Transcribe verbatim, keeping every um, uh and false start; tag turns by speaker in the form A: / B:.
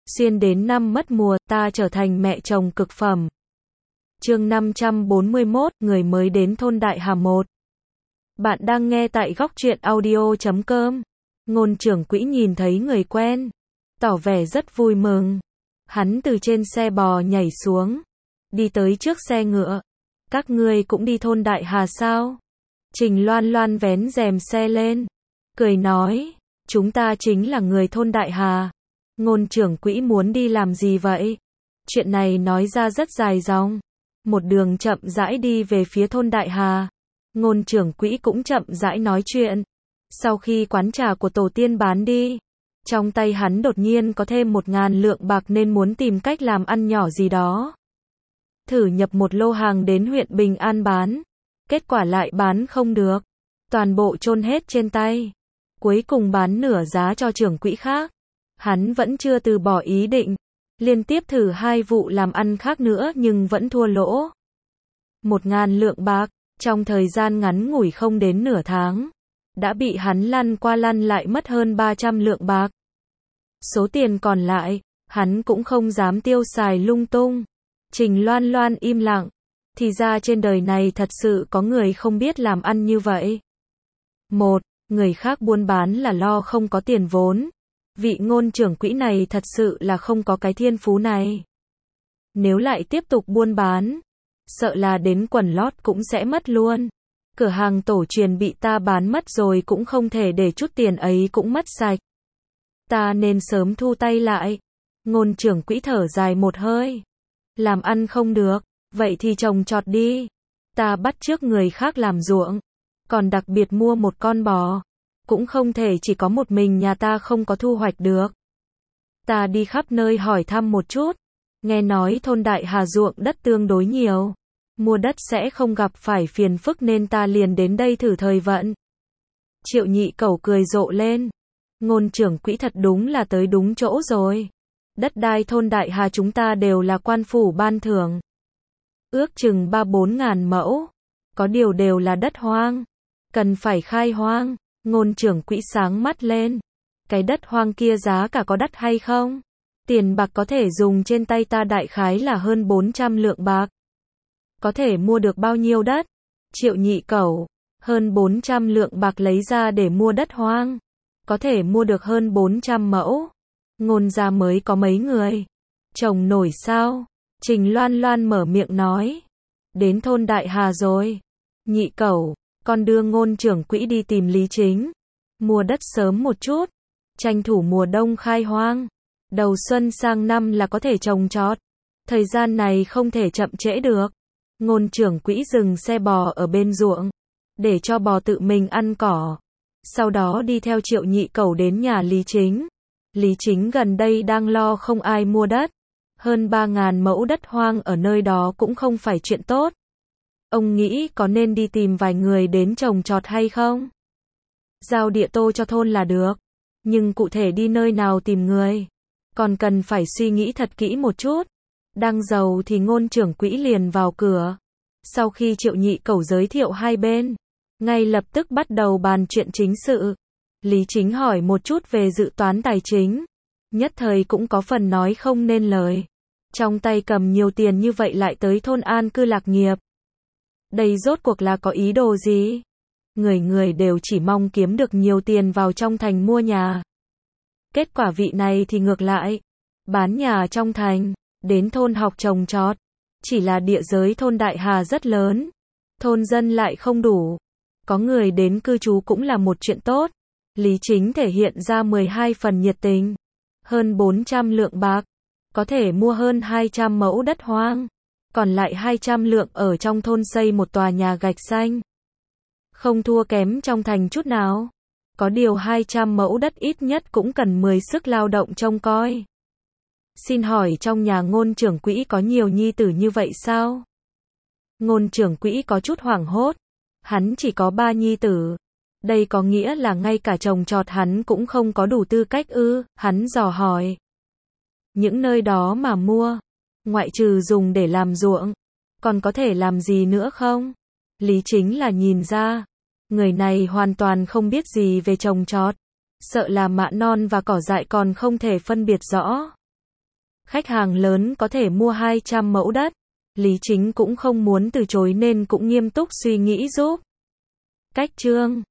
A: Xuyên đến năm mất mùa, ta trở thành mẹ chồng cực phẩm. Chương năm trăm bốn mươi mốt, người mới đến thôn Đại Hà một. Bạn đang nghe tại góc truyện audio chấm com. Ngôn trưởng quỹ nhìn thấy người quen, tỏ vẻ rất vui mừng. Hắn từ trên xe bò nhảy xuống, đi tới trước xe ngựa. Các ngươi cũng đi thôn Đại Hà sao? Trình Loan Loan vén rèm xe lên, cười nói, chúng ta chính là người thôn Đại Hà. Ngôn trưởng quỹ muốn đi làm gì vậy? Chuyện này nói ra rất dài dòng. Một đường chậm rãi đi về phía thôn Đại Hà. Ngôn trưởng quỹ cũng chậm rãi nói chuyện. Sau khi quán trà của tổ tiên bán đi, trong tay hắn đột nhiên có thêm một ngàn lượng bạc nên muốn tìm cách làm ăn nhỏ gì đó. Thử nhập một lô hàng đến huyện Bình An bán. Kết quả lại bán không được. Toàn bộ chôn hết trên tay. Cuối cùng bán nửa giá cho trưởng quỹ khác. Hắn vẫn chưa từ bỏ ý định. Liên tiếp thử hai vụ làm ăn khác nữa nhưng vẫn thua lỗ. Một ngàn lượng bạc, trong thời gian ngắn ngủi không đến nửa tháng, đã bị hắn lăn qua lăn lại mất hơn ba trăm lượng bạc. Số tiền còn lại, hắn cũng không dám tiêu xài lung tung. Trình Loan Loan im lặng. Thì ra trên đời này thật sự có người không biết làm ăn như vậy. Một, người khác buôn bán là lo không có tiền vốn. Vị ngôn trưởng quỹ này thật sự là không có cái thiên phú này. Nếu lại tiếp tục buôn bán, sợ là đến quần lót cũng sẽ mất luôn. Cửa hàng tổ truyền bị ta bán mất rồi cũng không thể để chút tiền ấy cũng mất sạch. Ta nên sớm thu tay lại. Ngôn trưởng quỹ thở dài một hơi. Làm ăn không được, vậy thì trồng trọt đi. Ta bắt chước người khác làm ruộng, còn đặc biệt mua một con bò. Cũng không thể chỉ có một mình nhà ta không có thu hoạch được. Ta đi khắp nơi hỏi thăm một chút. Nghe nói thôn Đại Hà ruộng đất tương đối nhiều. Mua đất sẽ không gặp phải phiền phức nên ta liền đến đây thử thời vận. Triệu Nhị Cẩu cười rộ lên. Ngôn trưởng quỹ thật đúng là tới đúng chỗ rồi. Đất đai thôn Đại Hà chúng ta đều là quan phủ ban thưởng. Ước chừng ba bốn ngàn mẫu. Có điều đều là đất hoang. Cần phải khai hoang. Ngôn trưởng quỹ sáng mắt lên. Cái đất hoang kia giá cả có đắt hay không? Tiền bạc có thể dùng trên tay ta đại khái là hơn bốn trăm lượng bạc. Có thể mua được bao nhiêu đất? Triệu Nhị Cẩu. Hơn bốn trăm lượng bạc lấy ra để mua đất hoang. Có thể mua được hơn bốn trăm mẫu. Ngôn gia mới có mấy người. Trồng nổi sao? Trình Loan Loan mở miệng nói. Đến thôn Đại Hà rồi. Nhị Cẩu. Con đưa ngôn trưởng quỹ đi tìm Lý Chính. Mua đất sớm một chút. Tranh thủ mùa đông khai hoang. Đầu xuân sang năm là có thể trồng trọt. Thời gian này không thể chậm trễ được. Ngôn trưởng quỹ dừng xe bò ở bên ruộng. Để cho bò tự mình ăn cỏ. Sau đó đi theo Triệu Nhị Cẩu đến nhà Lý Chính. Lý Chính gần đây đang lo không ai mua đất. Hơn ba ngàn mẫu đất hoang ở nơi đó cũng không phải chuyện tốt. Ông nghĩ có nên đi tìm vài người đến trồng trọt hay không? Giao địa tô cho thôn là được. Nhưng cụ thể đi nơi nào tìm người? Còn cần phải suy nghĩ thật kỹ một chút. Đang giàu thì ngôn trưởng quỹ liền vào cửa. Sau khi Triệu Nhị Cẩu giới thiệu hai bên, ngay lập tức bắt đầu bàn chuyện chính sự. Lý Chính hỏi một chút về dự toán tài chính. Nhất thời cũng có phần nói không nên lời. Trong tay cầm nhiều tiền như vậy lại tới thôn an cư lạc nghiệp. Đây rốt cuộc là có ý đồ gì? Người người đều chỉ mong kiếm được nhiều tiền vào trong thành mua nhà. Kết quả vị này thì ngược lại. Bán nhà trong thành, đến thôn học trồng trọt. Chỉ là địa giới thôn Đại Hà rất lớn. Thôn dân lại không đủ. Có người đến cư trú cũng là một chuyện tốt. Lý Chính thể hiện ra mười hai phần nhiệt tình. Hơn bốn trăm lượng bạc. Có thể mua hơn hai trăm mẫu đất hoang. Còn lại hai trăm lượng ở trong thôn xây một tòa nhà gạch xanh. Không thua kém trong thành chút nào. Có điều hai trăm mẫu đất ít nhất cũng cần mười sức lao động trông coi. Xin hỏi trong nhà ngôn trưởng quỹ có nhiều nhi tử như vậy sao? Ngôn trưởng quỹ có chút hoảng hốt. Hắn chỉ có ba nhi tử. Đây có nghĩa là ngay cả trồng trọt hắn cũng không có đủ tư cách ư? Hắn dò hỏi. Những nơi đó mà mua, ngoại trừ dùng để làm ruộng, còn có thể làm gì nữa không? Lý Chính là nhìn ra, người này hoàn toàn không biết gì về trồng trọt, sợ là mạ non và cỏ dại còn không thể phân biệt rõ. Khách hàng lớn có thể mua hai trăm mẫu đất. Lý Chính cũng không muốn từ chối nên cũng nghiêm túc suy nghĩ giúp. Cách chương